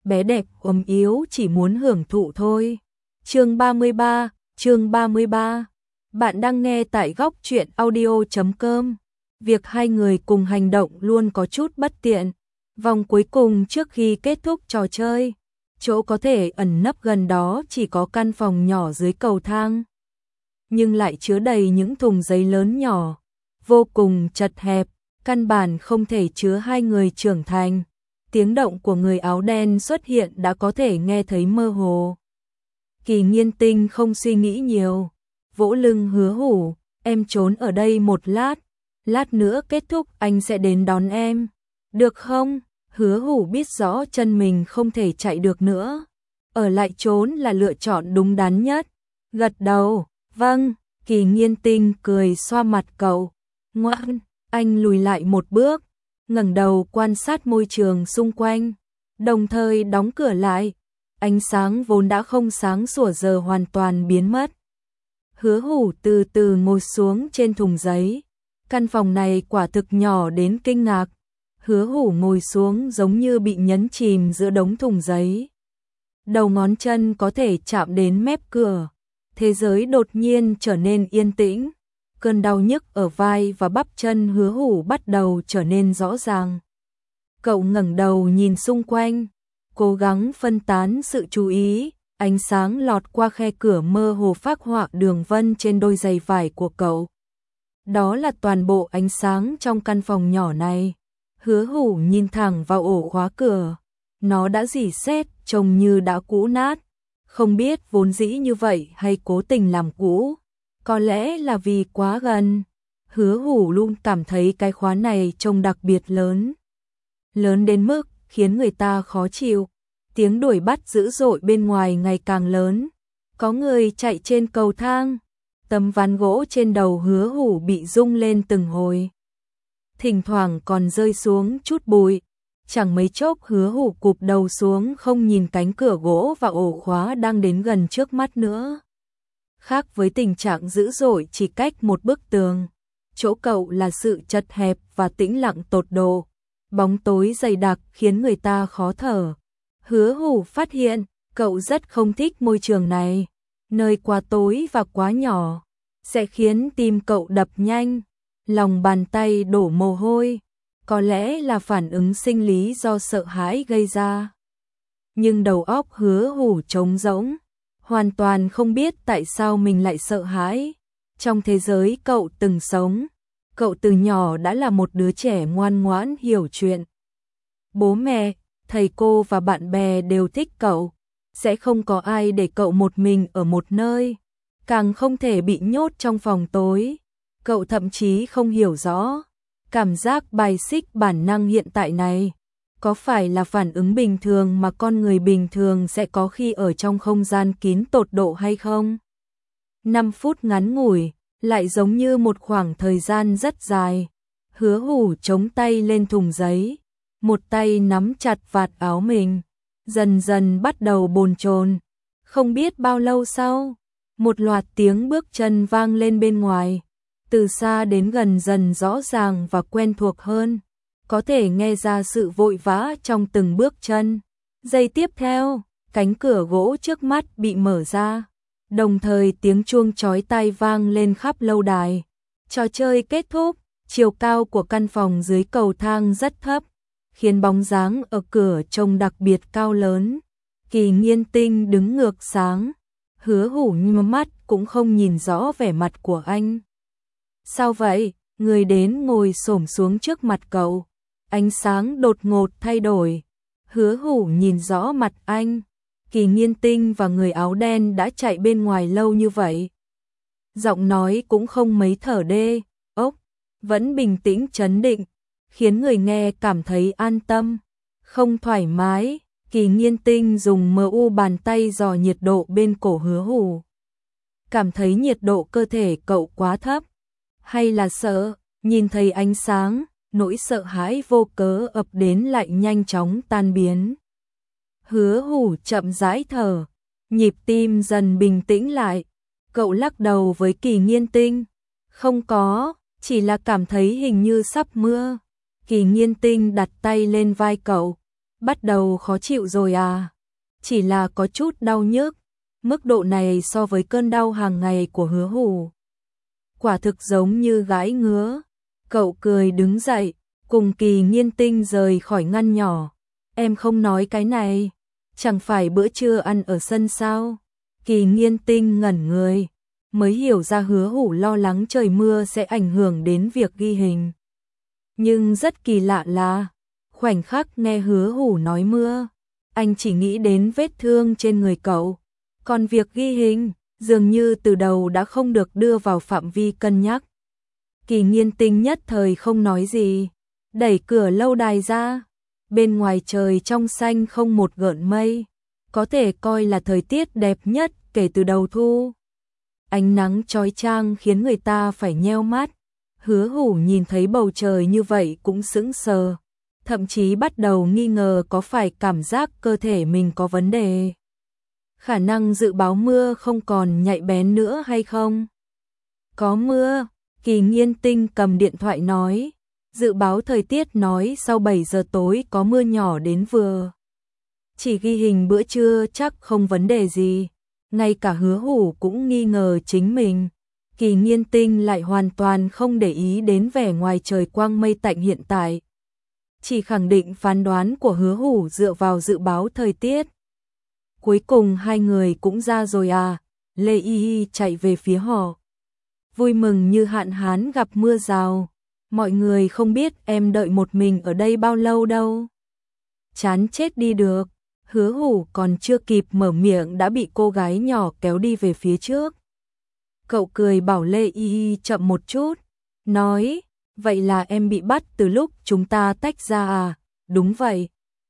bé đẹp ốm yếu chỉ muốn hưởng thụ thôi. Chương 33. Bạn đang nghe tại góc truyện audio.com. Việc hai người cùng hành động luôn có chút bất tiện. Vòng cuối cùng trước khi kết thúc trò chơi, chỗ có thể ẩn nấp gần đó chỉ có căn phòng nhỏ dưới cầu thang, nhưng lại chứa đầy những thùng giấy lớn nhỏ, vô cùng chật hẹp, căn bản không thể chứa hai người trưởng thành. Tiếng động của người áo đen xuất hiện đã có thể nghe thấy mơ hồ. Kỳ Nghiên Tinh không suy nghĩ nhiều, vỗ lưng Hứa Hủ, em trốn ở đây một lát nữa kết thúc anh sẽ đến đón em, được không? Hứa Hủ biết rõ chân mình không thể chạy được nữa, ở lại trốn là lựa chọn đúng đắn nhất. Gật đầu, vâng. Kỳ Nghiên Tinh cười xoa mặt cậu, ngoan. Anh lùi lại một bước, ngẩng đầu quan sát môi trường xung quanh, đồng thời đóng cửa lại. Ánh sáng vốn đã không sáng sủa giờ hoàn toàn biến mất. Hứa Hủ từ từ ngồi xuống trên thùng giấy. Căn phòng này quả thực nhỏ đến kinh ngạc. Hứa Hủ ngồi xuống giống như bị nhấn chìm giữa đống thùng giấy. Đầu ngón chân có thể chạm đến mép cửa. Thế giới đột nhiên trở nên yên tĩnh. Cơn đau nhức ở vai và bắp chân Hứa Hủ bắt đầu trở nên rõ ràng. Cậu ngẩng đầu nhìn xung quanh, cố gắng phân tán sự chú ý. Ánh sáng lọt qua khe cửa mơ hồ phác họa đường vân trên đôi giày vải của cậu. Đó là toàn bộ ánh sáng trong căn phòng nhỏ này. Hứa Hủ nhìn thẳng vào ổ khóa cửa. Nó đã rỉ sét, trông như đã cũ nát. Không biết vốn dĩ như vậy hay cố tình làm cũ. Có lẽ là vì quá gần. Hứa Hủ luôn cảm thấy cái khóa này trông đặc biệt lớn. Lớn đến mức khiến người ta khó chịu. Tiếng đuổi bắt dữ dội bên ngoài ngày càng lớn. Có người chạy trên cầu thang. Tấm ván gỗ trên đầu Hứa Hủ bị rung lên từng hồi. Thỉnh thoảng còn rơi xuống chút bụi. Chẳng mấy chốc Hứa Hủ cụp đầu xuống, không nhìn cánh cửa gỗ và ổ khóa đang đến gần trước mắt nữa. Khác với tình trạng dữ dội chỉ cách một bức tường, chỗ cậu là sự chật hẹp và tĩnh lặng tột độ. Bóng tối dày đặc khiến người ta khó thở. Hứa Hủ phát hiện cậu rất không thích môi trường này. Nơi quá tối và quá nhỏ sẽ khiến tim cậu đập nhanh, lòng bàn tay đổ mồ hôi. Có lẽ là phản ứng sinh lý do sợ hãi gây ra. Nhưng đầu óc Hứa Hủ trống rỗng, hoàn toàn không biết tại sao mình lại sợ hãi. Trong thế giới cậu từng sống, cậu từ nhỏ đã là một đứa trẻ ngoan ngoãn hiểu chuyện. Bố mẹ, thầy cô và bạn bè đều thích cậu. Sẽ không có ai để cậu một mình ở một nơi, càng không thể bị nhốt trong phòng tối. Cậu thậm chí không hiểu rõ cảm giác bài xích bản năng hiện tại này có phải là phản ứng bình thường mà con người bình thường sẽ có khi ở trong không gian kín tột độ hay không. 5 phút ngắn ngủi lại giống như một khoảng thời gian rất dài. Hứa Hủ chống tay lên thùng giấy, một tay nắm chặt vạt áo mình, dần dần bắt đầu bồn chồn. Không biết bao lâu sau, một loạt tiếng bước chân vang lên bên ngoài, từ xa đến gần dần rõ ràng và quen thuộc hơn. Có thể nghe ra sự vội vã trong từng bước chân. Giây tiếp theo, cánh cửa gỗ trước mắt bị mở ra, đồng thời tiếng chuông chói tai vang lên khắp lâu đài. Trò chơi kết thúc. Chiều cao của căn phòng dưới cầu thang rất thấp, khiến bóng dáng ở cửa trông đặc biệt cao lớn. Kỳ Nghiên Tinh đứng ngược sáng, Hứa Hủ nhắm mắt cũng không nhìn rõ vẻ mặt của anh. Sao vậy? Người đến ngồi xổm xuống trước mặt cậu. Ánh sáng đột ngột thay đổi. Hứa Hủ nhìn rõ mặt anh. Kỳ Nghiên Tinh và người áo đen đã chạy bên ngoài lâu như vậy. Giọng nói cũng không mấy thở đê, ốc, vẫn bình tĩnh trấn định, khiến người nghe cảm thấy an tâm, không thoải mái. Kỳ Nghiên Tinh dùng mu bàn tay dò nhiệt độ bên cổ Hứa Hủ. Cảm thấy nhiệt độ cơ thể cậu quá thấp, hay là sợ, nhìn thấy ánh sáng, nỗi sợ hãi vô cớ ập đến lại nhanh chóng tan biến. Hứa Hủ chậm rãi thở, nhịp tim dần bình tĩnh lại. Cậu lắc đầu với Kỳ Nghiên Tinh, không có, chỉ là cảm thấy hình như sắp mưa. Kỳ Nghiên Tinh đặt tay lên vai cậu, Bắt đầu khó chịu rồi à? Chỉ là có chút đau nhức, mức độ này so với cơn đau hàng ngày của Hứa Hủ, quả thực giống như gãi ngứa. Cậu cười đứng dậy, cùng Kỳ Nghiên Tinh rời khỏi ngăn nhỏ. Em không nói cái này, chẳng phải bữa trưa ăn ở sân sao? Kỳ Nghiên Tinh ngẩn người, mới hiểu ra Hứa Hủ lo lắng trời mưa sẽ ảnh hưởng đến việc ghi hình. Nhưng rất kỳ lạ là, khoảnh khắc nghe Hứa Hủ nói mưa, anh chỉ nghĩ đến vết thương trên người cậu, còn việc ghi hình dường như từ đầu đã không được đưa vào phạm vi cân nhắc. Kỳ Nghiên Tinh nhất thời không nói gì, đẩy cửa lâu đài ra. Bên ngoài trời trong xanh không một gợn mây, có thể coi là thời tiết đẹp nhất kể từ đầu thu. Ánh nắng chói chang khiến người ta phải nheo mắt. Hứa Hủ nhìn thấy bầu trời như vậy cũng sững sờ, thậm chí bắt đầu nghi ngờ có phải cảm giác cơ thể mình có vấn đề. Khả năng dự báo mưa không còn nhạy bén nữa hay không? Có mưa, Kỳ Nghiên Tinh cầm điện thoại nói. Dự báo thời tiết nói sau 7 giờ tối có mưa nhỏ đến vừa. Chỉ ghi hình bữa trưa chắc không vấn đề gì. Ngay cả Hứa Hủ cũng nghi ngờ chính mình. Kỳ Nghiên Tinh lại hoàn toàn không để ý đến vẻ ngoài trời quang mây tạnh hiện tại. Chỉ khẳng định phán đoán của Hứa Hủ dựa vào dự báo thời tiết. Cuối cùng hai người cũng ra rồi à? Lê Y Y chạy về phía họ. Vui mừng như hạn hán gặp mưa rào. Mọi người không biết em đợi một mình ở đây bao lâu đâu. Chán chết đi được. Hứa Hủ còn chưa kịp mở miệng đã bị cô gái nhỏ kéo đi về phía trước. Cậu cười bảo Lê Y Y chậm một chút, nói, vậy là em bị bắt từ lúc chúng ta tách ra à? Đúng vậy.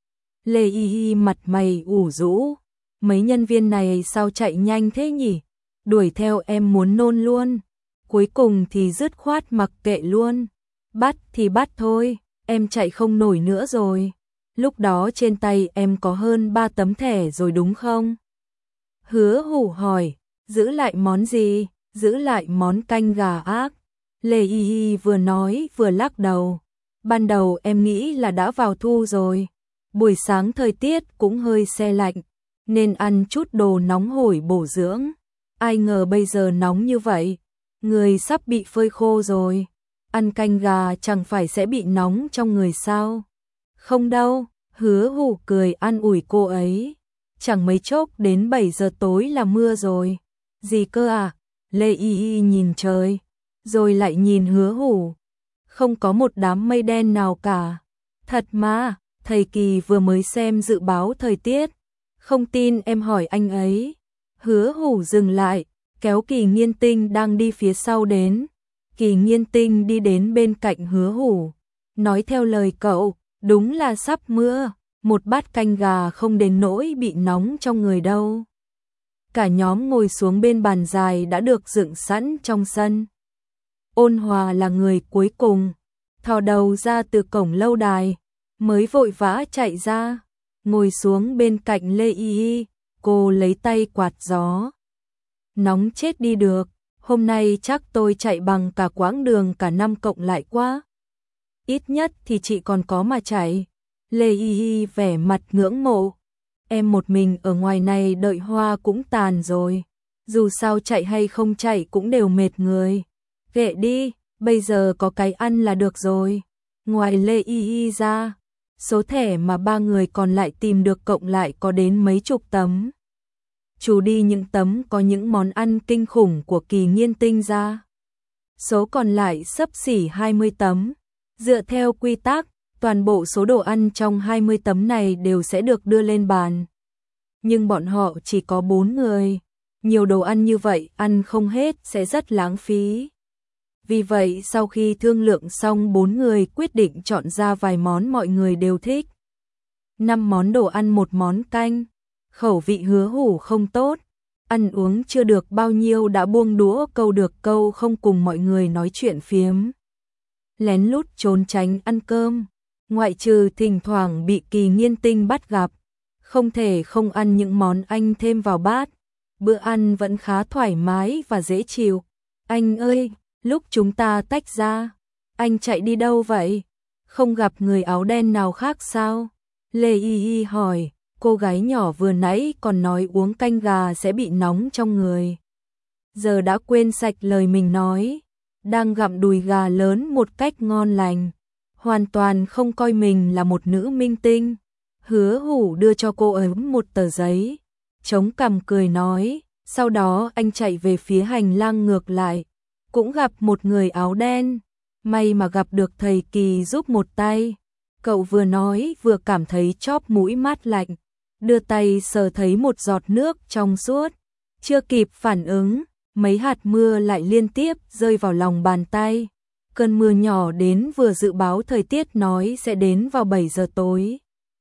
Lê Y Y mặt mày ủ rũ, mấy nhân viên này sao chạy nhanh thế nhỉ? Đuổi theo em muốn nôn luôn. Cuối cùng thì dứt khoát mặc kệ luôn. Bắt thì bắt thôi, em chạy không nổi nữa rồi. Lúc đó trên tay em có hơn 3 tấm thẻ rồi đúng không? Hứa Hủ hỏi, giữ lại món gì? Giữ lại món canh gà ác. Lê Y Y vừa nói vừa lắc đầu. Ban đầu em nghĩ là đã vào thu rồi. Buổi sáng thời tiết cũng hơi se lạnh, nên ăn chút đồ nóng hổi bổ dưỡng. Ai ngờ bây giờ nóng như vậy, người sắp bị phơi khô rồi. Ăn canh gà chẳng phải sẽ bị nóng trong người sao? Không đâu, Hứa Hủ cười an ủi cô ấy. Chẳng mấy chốc đến 7 giờ tối là mưa rồi. Gì cơ à? Lê Y Y nhìn trời, rồi lại nhìn Hứa Hủ. Không có một đám mây đen nào cả. Thật mà, thầy Kỳ vừa mới xem dự báo thời tiết. Không tin em hỏi anh ấy. Hứa Hủ dừng lại, kéo Kỳ Nghiên Tinh đang đi phía sau đến. Kỳ Nghiên Tinh đi đến bên cạnh Hứa Hủ, nói theo lời cậu, đúng là sắp mưa, một bát canh gà không đến nỗi bị nóng trong người đâu. Cả nhóm ngồi xuống bên bàn dài đã được dựng sẵn trong sân. Ôn Hòa là người cuối cùng, thò đầu ra từ cổng lâu đài, mới vội vã chạy ra, ngồi xuống bên cạnh Lê Y Y, cô lấy tay quạt gió. Nóng chết đi được, hôm nay chắc tôi chạy bằng cả quãng đường cả năm cộng lại quá. Ít nhất thì chị còn có mà chạy. Lê Y Y vẻ mặt ngưỡng mộ. Em một mình ở ngoài này đợi hoa cũng tàn rồi. Dù sao chạy hay không chạy cũng đều mệt người. Kệ đi, bây giờ có cái ăn là được rồi. Ngoài Lê Y Y ra, số thẻ mà ba người còn lại tìm được cộng lại có đến mấy chục tấm. Trừ đi những tấm có những món ăn kinh khủng của Kỳ Nghiên Tinh ra, số còn lại xấp xỉ 20 tấm. Dựa theo quy tắc, toàn bộ số đồ ăn trong 20 tấm này đều sẽ được đưa lên bàn. Nhưng bọn họ chỉ có 4 người. Nhiều đồ ăn như vậy ăn không hết sẽ rất lãng phí. Vì vậy sau khi thương lượng xong 4 người quyết định chọn ra vài món mọi người đều thích. 5 món đồ ăn 1 món canh. Khẩu vị Hứa Hủ không tốt. Ăn uống chưa được bao nhiêu đã buông đũa câu được câu không cùng mọi người nói chuyện phiếm. Lén lút trốn tránh ăn cơm. Ngoại trừ thỉnh thoảng bị Kỳ Nghiên Tinh bắt gặp, không thể không ăn những món anh thêm vào bát. Bữa ăn vẫn khá thoải mái và dễ chịu. Anh ơi, lúc chúng ta tách ra, anh chạy đi đâu vậy? Không gặp người áo đen nào khác sao? Lê Y Y hỏi, cô gái nhỏ vừa nãy còn nói uống canh gà sẽ bị nóng trong người. Giờ đã quên sạch lời mình nói, đang gặm đùi gà lớn một cách ngon lành, hoàn toàn không coi mình là một nữ minh tinh. Hứa Hủ đưa cho cô ấy một tờ giấy, chống cằm cười nói, sau đó anh chạy về phía hành lang ngược lại, cũng gặp một người áo đen, may mà gặp được thầy Kỳ giúp một tay. Cậu vừa nói vừa cảm thấy chóp mũi mát lạnh, đưa tay sờ thấy một giọt nước trong suốt, chưa kịp phản ứng, mấy hạt mưa lại liên tiếp rơi vào lòng bàn tay. Cơn mưa nhỏ đến vừa dự báo thời tiết nói sẽ đến vào 7 giờ tối,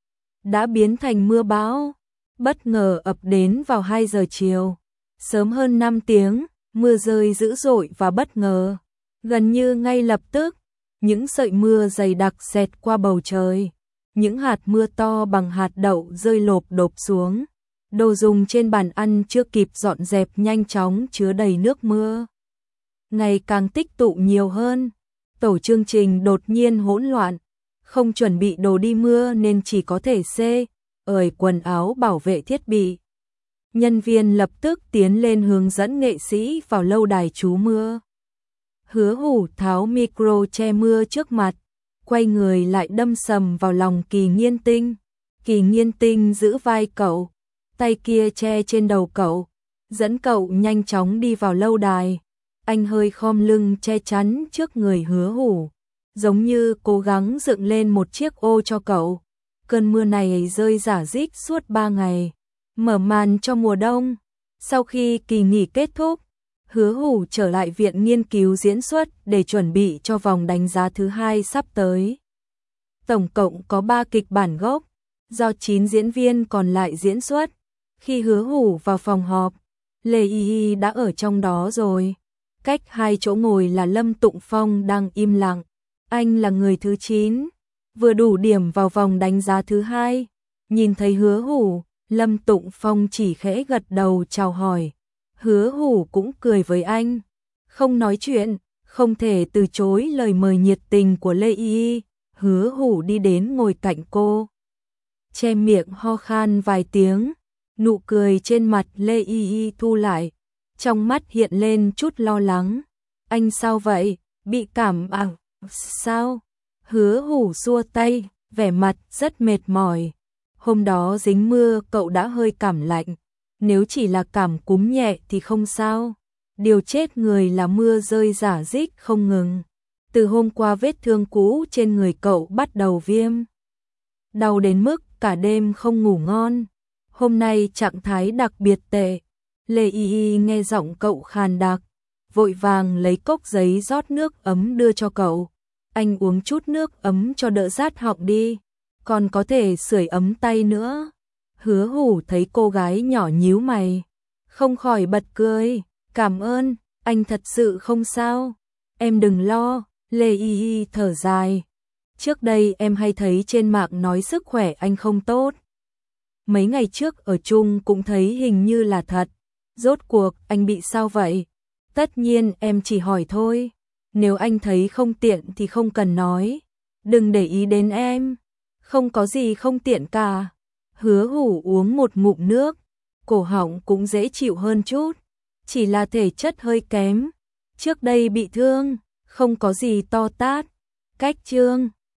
đã biến thành mưa bão, bất ngờ ập đến vào 2 giờ chiều. Sớm hơn 5 tiếng, mưa rơi dữ dội và bất ngờ, gần như ngay lập tức, những sợi mưa dày đặc xẹt qua bầu trời, những hạt mưa to bằng hạt đậu rơi lộp độp xuống. Đồ dùng trên bàn ăn chưa kịp dọn dẹp nhanh chóng chứa đầy nước mưa, ngày càng tích tụ nhiều hơn. Tổ chương trình đột nhiên hỗn loạn, không chuẩn bị đồ đi mưa nên chỉ có thể ởi quần áo bảo vệ thiết bị. Nhân viên lập tức tiến lên hướng dẫn nghệ sĩ vào lâu đài trú mưa. Hứa Hủ tháo micro che mưa trước mặt, quay người lại đâm sầm vào lòng Kỳ Nghiên Tinh. Kỳ Nghiên Tinh giữ vai cậu, tay kia che trên đầu cậu, dẫn cậu nhanh chóng đi vào lâu đài. Anh hơi khom lưng che chắn trước người Hứa Hủ, giống như cố gắng dựng lên một chiếc ô cho cậu. Cơn mưa này rơi rả rích suốt 3 ngày, mở màn cho mùa đông. Sau khi kỳ nghỉ kết thúc, Hứa Hủ trở lại viện nghiên cứu diễn xuất để chuẩn bị cho vòng đánh giá thứ 2 sắp tới. Tổng cộng có 3 kịch bản gốc, do 9 diễn viên còn lại diễn xuất. Khi Hứa Hủ vào phòng họp, Lê Y Y đã ở trong đó rồi. Cách 2 chỗ ngồi là Lâm Tụng Phong đang im lặng. Anh là người thứ 9, vừa đủ điểm vào vòng đánh giá thứ 2. Nhìn thấy Hứa Hủ, Lâm Tụng Phong chỉ khẽ gật đầu chào hỏi. Hứa Hủ cũng cười với anh, không nói chuyện, không thể từ chối lời mời nhiệt tình của Lê Y Y. Hứa Hủ đi đến ngồi cạnh cô, che miệng ho khan vài tiếng, nụ cười trên mặt Lê Y Y thu lại, trong mắt hiện lên chút lo lắng. Anh sao vậy, bị cảm à? Sao? Hứa Hủ xua tay, vẻ mặt rất mệt mỏi. Hôm đó dính mưa cậu đã hơi cảm lạnh, nếu chỉ là cảm cúm nhẹ thì không sao. Điều chết người là mưa rơi rả rích không ngừng. Từ hôm qua vết thương cũ trên người cậu bắt đầu viêm, đau đến mức cả đêm không ngủ ngon. Hôm nay trạng thái đặc biệt tệ. Lê Y Y nghe giọng cậu khàn đặc, vội vàng lấy cốc giấy rót nước ấm đưa cho cậu. Anh uống chút nước ấm cho đỡ rát họng đi, còn có thể sưởi ấm tay nữa. Hứa Hủ thấy cô gái nhỏ nhíu mày, không khỏi bật cười. Cảm ơn, anh thật sự không sao. Em đừng lo. Lê Y Y thở dài. Trước đây em hay thấy trên mạng nói sức khỏe anh không tốt. Mấy ngày trước ở chung cũng thấy hình như là thật. Rốt cuộc anh bị sao vậy? Tất nhiên em chỉ hỏi thôi. Nếu anh thấy không tiện thì không cần nói. Đừng để ý đến em. Không có gì không tiện cả. Hứa Hủ uống một ngụm nước, cổ họng cũng dễ chịu hơn chút. Chỉ là thể chất hơi kém. Trước đây bị thương, không có gì to tát. Cách chương